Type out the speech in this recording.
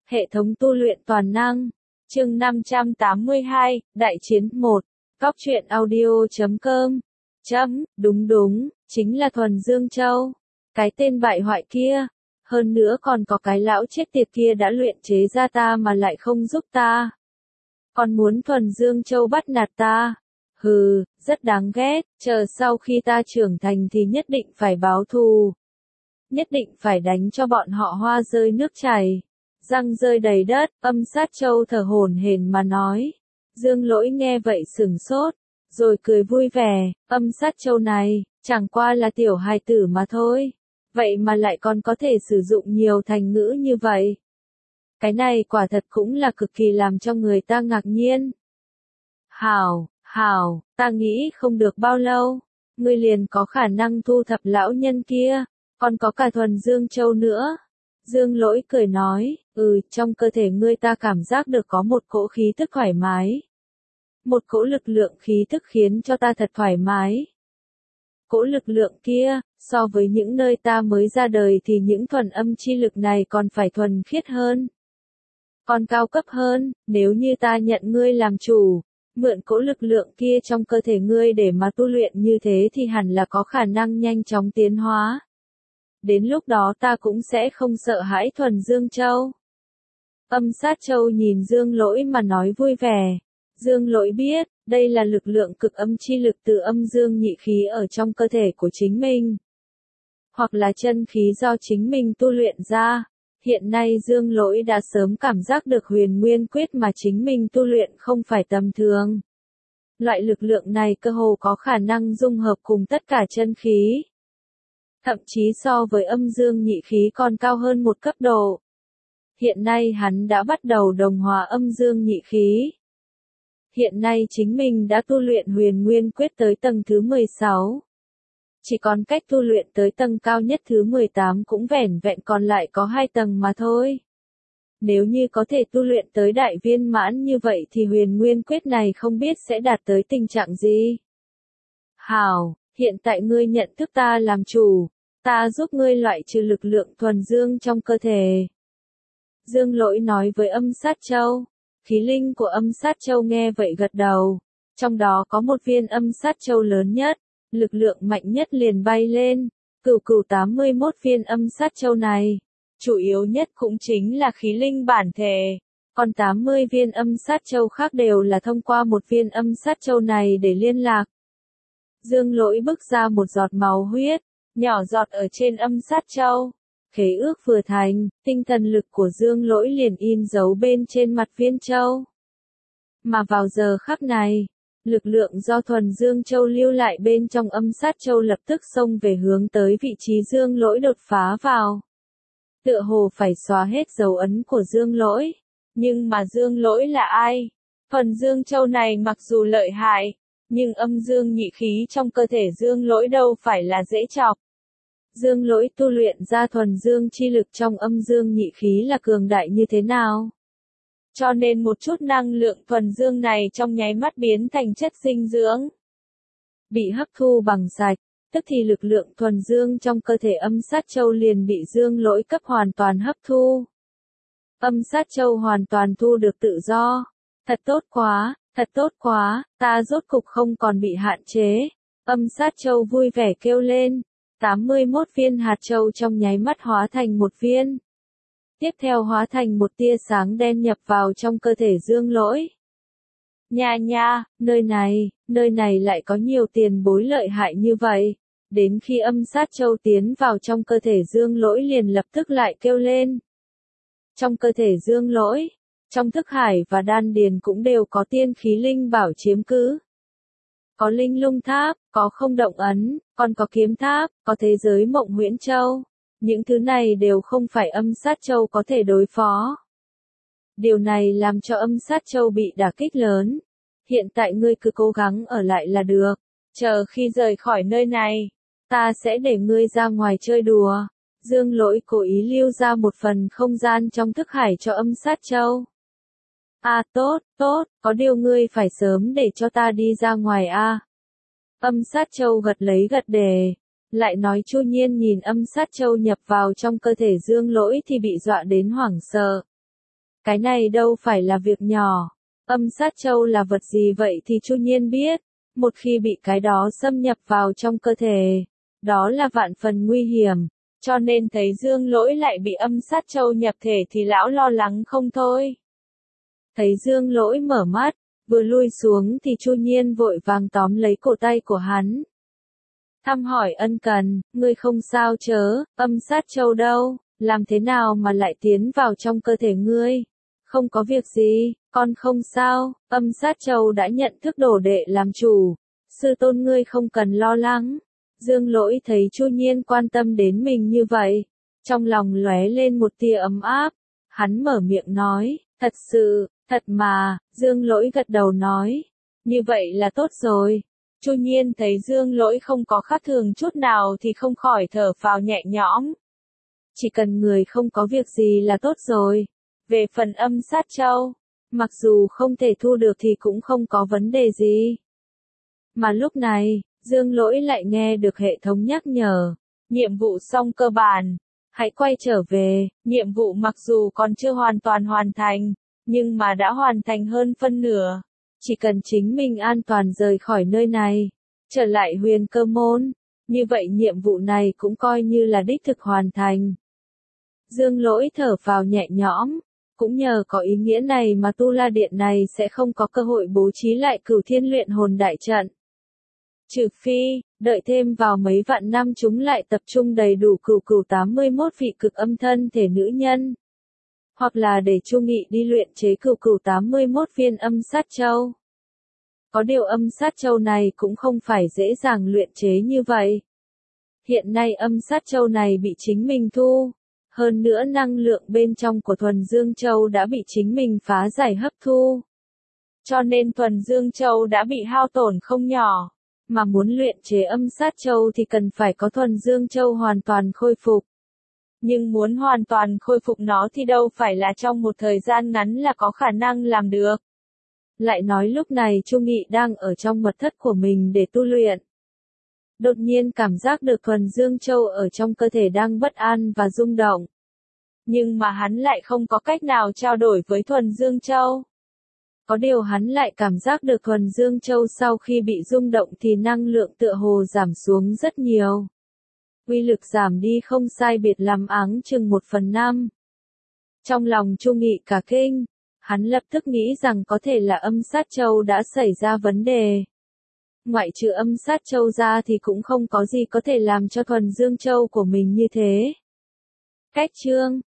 Hệ thống tu luyện toàn năng. Chương 582, Đại chiến 1. Cóc truyện audio.com. Đúng, chính là Thuần Dương Châu. Cái tên bại hoại kia. Hơn nữa còn có cái lão chết tiệt kia đã luyện chế ra ta mà lại không giúp ta. Còn muốn Thuần Dương Châu bắt nạt ta. Hừ, rất đáng ghét, chờ sau khi ta trưởng thành thì nhất định phải báo thù. Nhất định phải đánh cho bọn họ hoa rơi nước chảy. Răng rơi đầy đất, Âm Sát Châu thở hổn hển mà nói. Dương Lỗi nghe vậy sửng sốt, rồi cười vui vẻ, Âm Sát Châu này, chẳng qua là tiểu hài tử mà thôi. Vậy mà lại còn có thể sử dụng nhiều thành ngữ như vậy. Cái này quả thật cũng là cực kỳ làm cho người ta ngạc nhiên. Hảo, ta nghĩ không được bao lâu, ngươi liền có khả năng thu thập lão nhân kia, còn có cả Thuần Dương Châu nữa. Dương Lỗi cười nói, trong cơ thể ngươi ta cảm giác được có một cỗ khí tức thoải mái. Một cỗ lực lượng khí tức khiến cho ta thật thoải mái. Cỗ lực lượng kia, so với những nơi ta mới ra đời thì những thuần âm chi lực này còn phải thuần khiết hơn. Còn cao cấp hơn, nếu như ta nhận ngươi làm chủ, mượn cỗ lực lượng kia trong cơ thể ngươi để mà tu luyện như thế thì hẳn là có khả năng nhanh chóng tiến hóa. Đến lúc đó ta cũng sẽ không sợ hãi Thuần Dương Châu. Âm Sát Châu nhìn Dương Lỗi mà nói vui vẻ. Dương Lỗi biết, đây là lực lượng cực âm chi lực từ âm dương nhị khí ở trong cơ thể của chính mình. Hoặc là chân khí do chính mình tu luyện ra. Hiện nay Dương Lỗi đã sớm cảm giác được huyền nguyên quyết mà chính mình tu luyện không phải tầm thường. Loại lực lượng này cơ hồ có khả năng dung hợp cùng tất cả chân khí. Thậm chí so với âm dương nhị khí còn cao hơn một cấp độ. Hiện nay hắn đã bắt đầu đồng hóa âm dương nhị khí. Hiện nay chính mình đã tu luyện huyền nguyên quyết tới tầng thứ 16. Chỉ còn cách tu luyện tới tầng cao nhất thứ 18 cũng vẻn vẹn còn lại có 2 tầng mà thôi. Nếu như có thể tu luyện tới đại viên mãn như vậy thì huyền nguyên quyết này không biết sẽ đạt tới tình trạng gì. Hảo, hiện tại ngươi nhận thức ta làm chủ, ta giúp ngươi loại trừ lực lượng thuần dương trong cơ thể. Dương Lỗi nói với Âm Sát Châu. Khí linh của Âm Sát Châu nghe vậy gật đầu. Trong đó có một viên Âm Sát Châu lớn nhất, lực lượng mạnh nhất liền bay lên. Cửu 81 viên Âm Sát Châu này, chủ yếu nhất cũng chính là khí linh bản thể. Còn 80 viên Âm Sát Châu khác đều là thông qua một viên Âm Sát Châu này để liên lạc. Dương Lỗi bức ra một giọt máu huyết, nhỏ giọt ở trên Âm Sát Châu. Khế ước vừa thành, tinh thần lực của Dương Lỗi liền in dấu bên trên mặt viên châu. Mà vào giờ khắc này, lực lượng do Thuần Dương Châu lưu lại bên trong Âm Sát Châu lập tức xông về hướng tới vị trí Dương Lỗi đột phá vào. Tựa hồ phải xóa hết dấu ấn của Dương Lỗi. Nhưng mà Dương Lỗi là ai? Thuần Dương Châu này mặc dù lợi hại, nhưng âm dương nhị khí trong cơ thể Dương Lỗi đâu phải là dễ chọc. Dương Lỗi tu luyện ra thuần dương chi lực trong âm dương nhị khí là cường đại như thế nào? Cho nên một chút năng lượng thuần dương này trong nháy mắt biến thành chất dinh dưỡng. Bị hấp thu bằng sạch, tức thì lực lượng thuần dương trong cơ thể Âm Sát Châu liền bị Dương Lỗi cấp hoàn toàn hấp thu. Âm Sát Châu hoàn toàn thu được tự do. Thật tốt quá, ta rốt cục không còn bị hạn chế. Âm Sát Châu vui vẻ kêu lên. 81 viên hạt châu trong nháy mắt hóa thành một viên. Tiếp theo hóa thành một tia sáng đen nhập vào trong cơ thể Dương Lỗi. Nha, nơi này lại có nhiều tiền bối lợi hại như vậy. Đến khi Âm Sát Châu tiến vào trong cơ thể Dương Lỗi liền lập tức lại kêu lên. Trong cơ thể Dương Lỗi, trong thức hải và đan điền cũng đều có tiên khí linh bảo chiếm cứ. Có linh lung tháp, có không động ấn, còn có kiếm tháp, có thế giới mộng huyễn châu. Những thứ này đều không phải Âm Sát Châu có thể đối phó. Điều này làm cho Âm Sát Châu bị đả kích lớn. Hiện tại ngươi cứ cố gắng ở lại là được. Chờ khi rời khỏi nơi này, ta sẽ để ngươi ra ngoài chơi đùa. Dương Lỗi cố ý lưu ra một phần không gian trong thức hải cho Âm Sát Châu. Tốt, có điều ngươi phải sớm để cho ta đi ra ngoài a. Âm Sát Châu gật lấy gật đề, lại nói Chu Nhiên nhìn Âm Sát Châu nhập vào trong cơ thể Dương Lỗi thì bị dọa đến hoảng sợ. Cái này đâu phải là việc nhỏ. Âm sát châu là vật gì vậy thì Chu Nhiên biết. Một khi bị cái đó xâm nhập vào trong cơ thể, đó là vạn phần nguy hiểm. Cho nên thấy Dương Lỗi lại bị âm sát châu nhập thể thì lão lo lắng không thôi. Thấy Dương Lỗi mở mắt, vừa lui xuống thì Chu Nhiên vội vàng tóm lấy cổ tay của hắn. Thăm hỏi ân cần, ngươi không sao chớ, âm sát châu đâu, làm thế nào mà lại tiến vào trong cơ thể ngươi? Không có việc gì, con không sao, âm sát châu đã nhận thức đồ đệ làm chủ. Sư tôn ngươi không cần lo lắng. Dương Lỗi thấy Chu Nhiên quan tâm đến mình như vậy, trong lòng lóe lên một tia ấm áp. Hắn mở miệng nói, thật sự, thật mà, Dương Lỗi gật đầu nói, như vậy là tốt rồi. Chu Nhiên thấy Dương Lỗi không có khác thường chút nào thì không khỏi thở phào nhẹ nhõm. Chỉ cần người không có việc gì là tốt rồi. Về phần âm sát châu, mặc dù không thể thu được thì cũng không có vấn đề gì. Mà lúc này, Dương Lỗi lại nghe được hệ thống nhắc nhở, nhiệm vụ xong cơ bản, hãy quay trở về. Nhiệm vụ mặc dù còn chưa hoàn toàn hoàn thành, nhưng mà đã hoàn thành hơn phân nửa. Chỉ cần chính mình an toàn rời khỏi nơi này, trở lại Huyền Cơ Môn, như vậy nhiệm vụ này cũng coi như là đích thực hoàn thành. Dương Lỗi thở phào nhẹ nhõm, cũng nhờ có ý nghĩa này mà Tu La Điện này sẽ không có cơ hội bố trí lại Cửu Thiên Luyện Hồn đại trận. Trừ phi, đợi thêm vào mấy vạn năm chúng lại tập trung đầy đủ cửu 81 vị cực âm thân thể nữ nhân. Hoặc là để Chu Nghị đi luyện chế cửu 81 viên âm sát châu. Có điều âm sát châu này cũng không phải dễ dàng luyện chế như vậy. Hiện nay âm sát châu này bị chính mình thu. Hơn nữa năng lượng bên trong của Thuần Dương Châu đã bị chính mình phá giải hấp thu. Cho nên Thuần Dương Châu đã bị hao tổn không nhỏ. Mà muốn luyện chế âm sát châu thì cần phải có Thuần Dương Châu hoàn toàn khôi phục. Nhưng muốn hoàn toàn khôi phục nó thì đâu phải là trong một thời gian ngắn là có khả năng làm được. Lại nói lúc này Chu Nghị đang ở trong mật thất của mình để tu luyện. Đột nhiên cảm giác được Thuần Dương Châu ở trong cơ thể đang bất an và rung động. Nhưng mà hắn lại không có cách nào trao đổi với Thuần Dương Châu. Có điều hắn lại cảm giác được Thuần Dương Châu sau khi bị rung động thì năng lượng tựa hồ giảm xuống rất nhiều. Uy lực giảm đi không sai biệt lắm áng chừng 1/5. Trong lòng Chu Nghị cả kinh, hắn lập tức nghĩ rằng có thể là âm sát châu đã xảy ra vấn đề. Ngoại trừ âm sát châu ra thì cũng không có gì có thể làm cho Thuần Dương Châu của mình như thế. Cách chương